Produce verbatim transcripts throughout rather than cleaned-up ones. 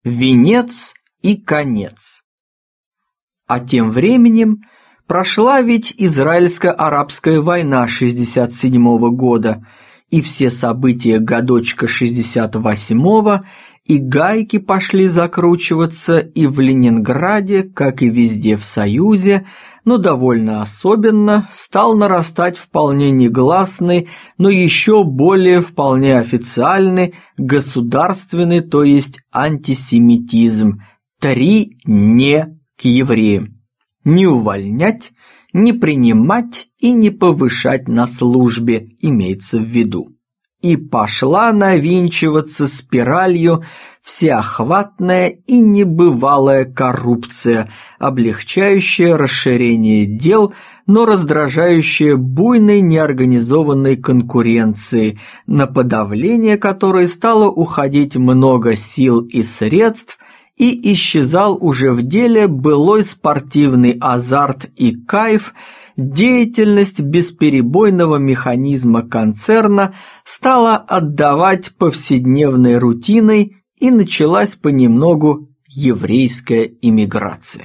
Венец и конец. А тем временем прошла ведь Израильско-арабская война шестьдесят седьмого года, и все события годочка шестьдесят восьмого, и гайки пошли закручиваться и в Ленинграде, как и везде в Союзе, но довольно особенно стал нарастать вполне негласный, но еще более вполне официальный государственный, то есть антисемитизм. Три «не» к евреям. Не увольнять, не принимать и не повышать на службе, имеется в виду. И пошла навинчиваться спиралью всеохватная и небывалая коррупция, облегчающая расширение дел, но раздражающая буйной неорганизованной конкуренции, на подавление которой стало уходить много сил и средств, и исчезал уже в деле былой спортивный азарт и кайф. Деятельность бесперебойного механизма концерна стала отдавать повседневной рутиной, и началась понемногу еврейская иммиграция.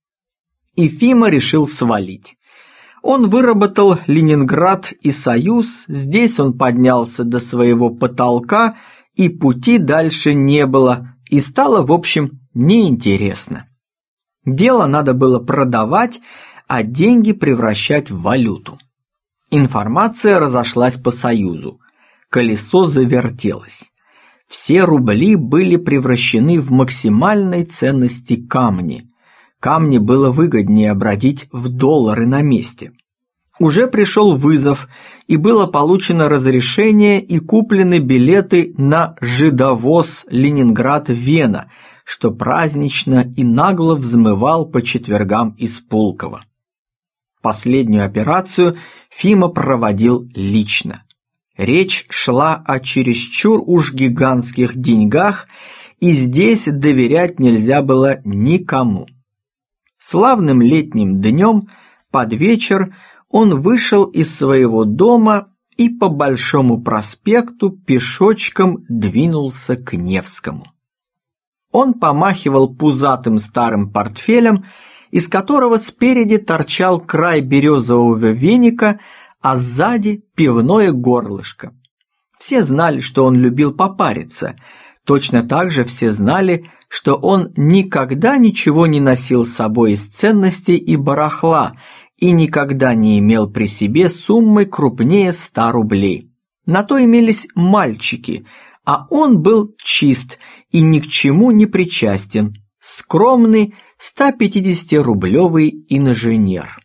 Ефима решил свалить. Он выработал Ленинград и Союз, здесь он поднялся до своего потолка, и пути дальше не было, и стало, в общем, неинтересно. Дело надо было продавать, а деньги превращать в валюту. Информация разошлась по Союзу. Колесо завертелось. Все рубли были превращены в максимальной ценности камни. Камни было выгоднее обратить в доллары на месте. Уже пришел вызов, и было получено разрешение и куплены билеты на жидовоз Ленинград-Вена, что празднично и нагло взмывал по четвергам из Пулково. Последнюю операцию Фима проводил лично. Речь шла о чересчур уж гигантских деньгах, и здесь доверять нельзя было никому. Славным летним днем под вечер он вышел из своего дома и по Большому проспекту пешочком двинулся к Невскому. Он помахивал пузатым старым портфелем, из которого спереди торчал край березового веника, а сзади пивное горлышко. Все знали, что он любил попариться. Точно так же все знали, что он никогда ничего не носил с собой из ценностей и барахла и никогда не имел при себе суммы крупнее ста рублей. На то имелись мальчики, а он был чист и ни к чему не причастен, скромный стопятидесятирублевый инженер.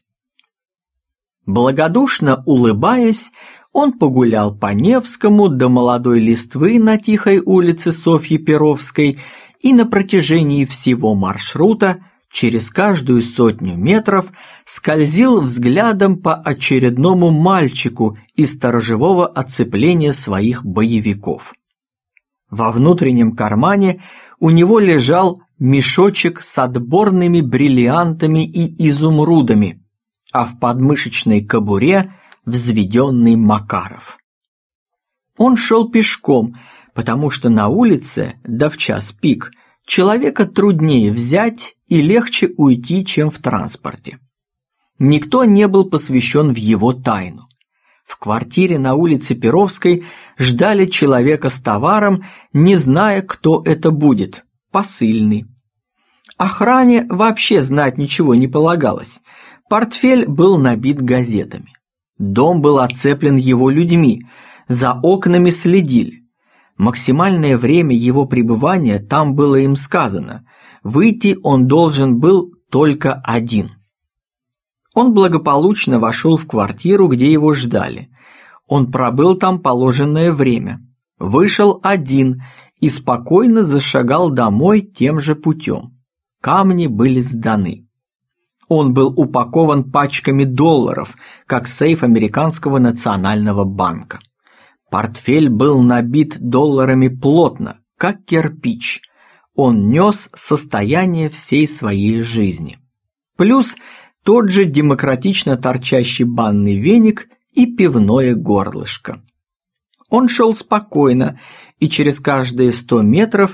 Благодушно улыбаясь, он погулял по Невскому до молодой листвы на тихой улице Софьи Перовской и на протяжении всего маршрута через каждую сотню метров скользил взглядом по очередному мальчику из сторожевого оцепления своих боевиков. Во внутреннем кармане у него лежал мешочек с отборными бриллиантами и изумрудами, а в подмышечной кобуре взведенный Макаров. Он шел пешком, потому что на улице, да в час пик, человека труднее взять и легче уйти, чем в транспорте. Никто не был посвящен в его тайну. В квартире на улице Перовской ждали человека с товаром, не зная, кто это будет, посыльный. Охране вообще знать ничего не полагалось. Портфель был набит газетами. Дом был оцеплен его людьми, за окнами следили. Максимальное время его пребывания там было им сказано. Выйти он должен был только один. Он благополучно вошел в квартиру, где его ждали. Он пробыл там положенное время, вышел один и спокойно зашагал домой тем же путем. Камни были сданы. Он был упакован пачками долларов, как сейф американского национального банка. Портфель был набит долларами плотно, как кирпич. Он нес состояние всей своей жизни. Плюс тот же демократично торчащий банный веник и пивное горлышко. Он шел спокойно, и через каждые сто метров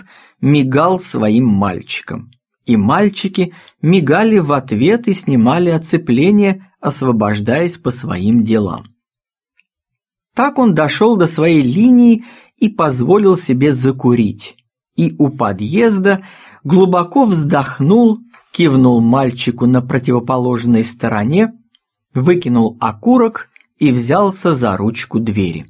мигал своим мальчикам. И мальчики мигали в ответ и снимали оцепление, освобождаясь по своим делам. Так он дошел до своей линии и позволил себе закурить. И у подъезда глубоко вздохнул, кивнул мальчику на противоположной стороне, выкинул окурок и взялся за ручку двери.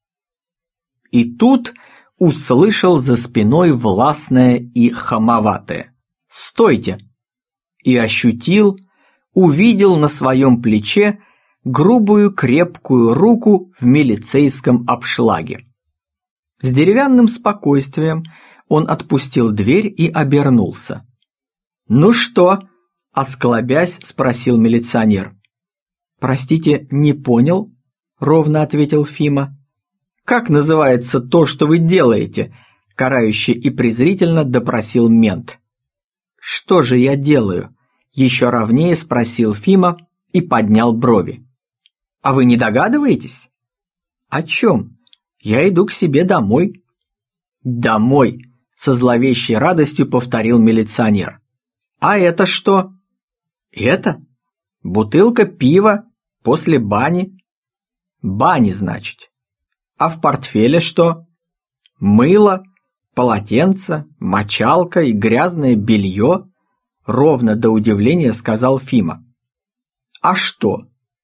И тут услышал за спиной властное и хамоватое: «Стойте!» и ощутил, увидел на своем плече грубую крепкую руку в милицейском обшлаге. С деревянным спокойствием он отпустил дверь и обернулся. «Ну что?» – осклабясь, спросил милиционер. «Простите, не понял?» – ровно ответил Фима. «Как называется то, что вы делаете?» – карающе и презрительно допросил мент. «Что же я делаю?» – еще ровнее спросил Фима и поднял брови. «А вы не догадываетесь?» «О чем? Я иду к себе домой». «Домой!» – со зловещей радостью повторил милиционер. «А это что?» «Это? Бутылка пива после бани». «Бани, значит. А в портфеле что?» «Мыло, полотенце, мочалка и грязное белье», – ровно до удивления сказал Фима. «А что?»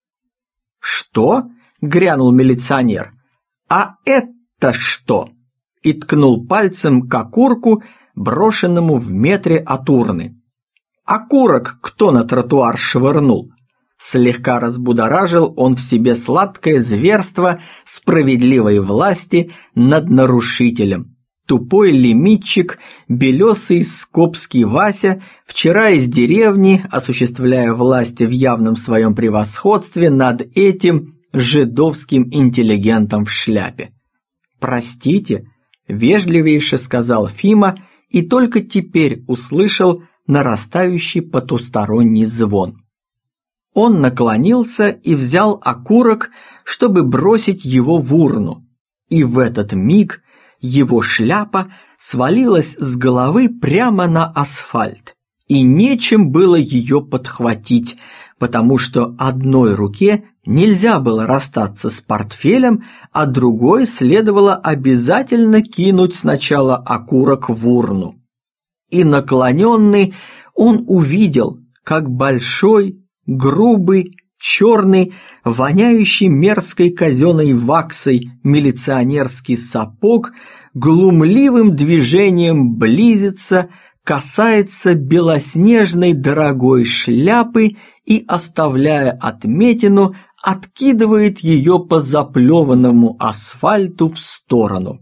«Что?» – грянул милиционер. «А это что?» – и ткнул пальцем к окурку, брошенному в метре от урны. «Окурок кто на тротуар швырнул?» Слегка разбудоражил он в себе сладкое зверство справедливой власти над нарушителем. Тупой лимитчик, белесый скопский Вася, вчера из деревни, осуществляя власть в явном своем превосходстве над этим жидовским интеллигентом в шляпе. «Простите», – вежливейше сказал Фима и только теперь услышал нарастающий потусторонний звон. Он наклонился и взял окурок, чтобы бросить его в урну, и в этот миг его шляпа свалилась с головы прямо на асфальт, и нечем было ее подхватить, потому что одной руке нельзя было расстаться с портфелем, а другой следовало обязательно кинуть сначала окурок в урну. И наклоненный он увидел, как большой, грубый, черный, воняющий мерзкой казенной ваксой милиционерский сапог глумливым движением близится, касается белоснежной дорогой шляпы и, оставляя отметину, откидывает ее по заплеванному асфальту в сторону.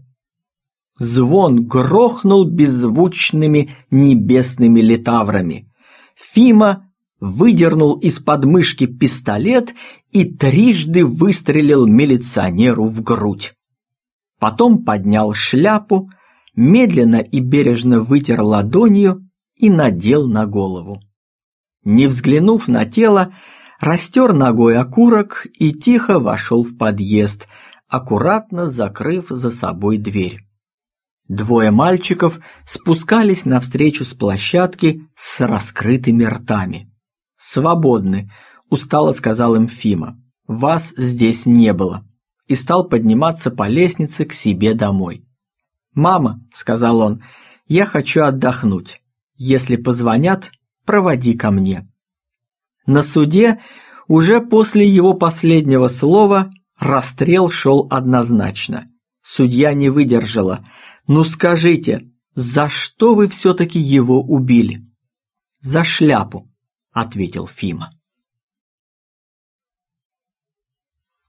Звон грохнул беззвучными небесными литаврами. Фима выдернул из подмышки пистолет и трижды выстрелил милиционеру в грудь. Потом поднял шляпу, медленно и бережно вытер ладонью и надел на голову. Не взглянув на тело, растер ногой окурок и тихо вошел в подъезд, аккуратно закрыв за собой дверь. Двое мальчиков спускались навстречу с площадки с раскрытыми ртами. «Свободны», – устало сказал им Фима. «Вас здесь не было», и стал подниматься по лестнице к себе домой. «Мама», – сказал он, – «я хочу отдохнуть. Если позвонят, проводи ко мне». На суде уже после его последнего слова расстрел шел однозначно. Судья не выдержала. «Ну скажите, за что вы все-таки его убили?» «За шляпу», – ответил Фима.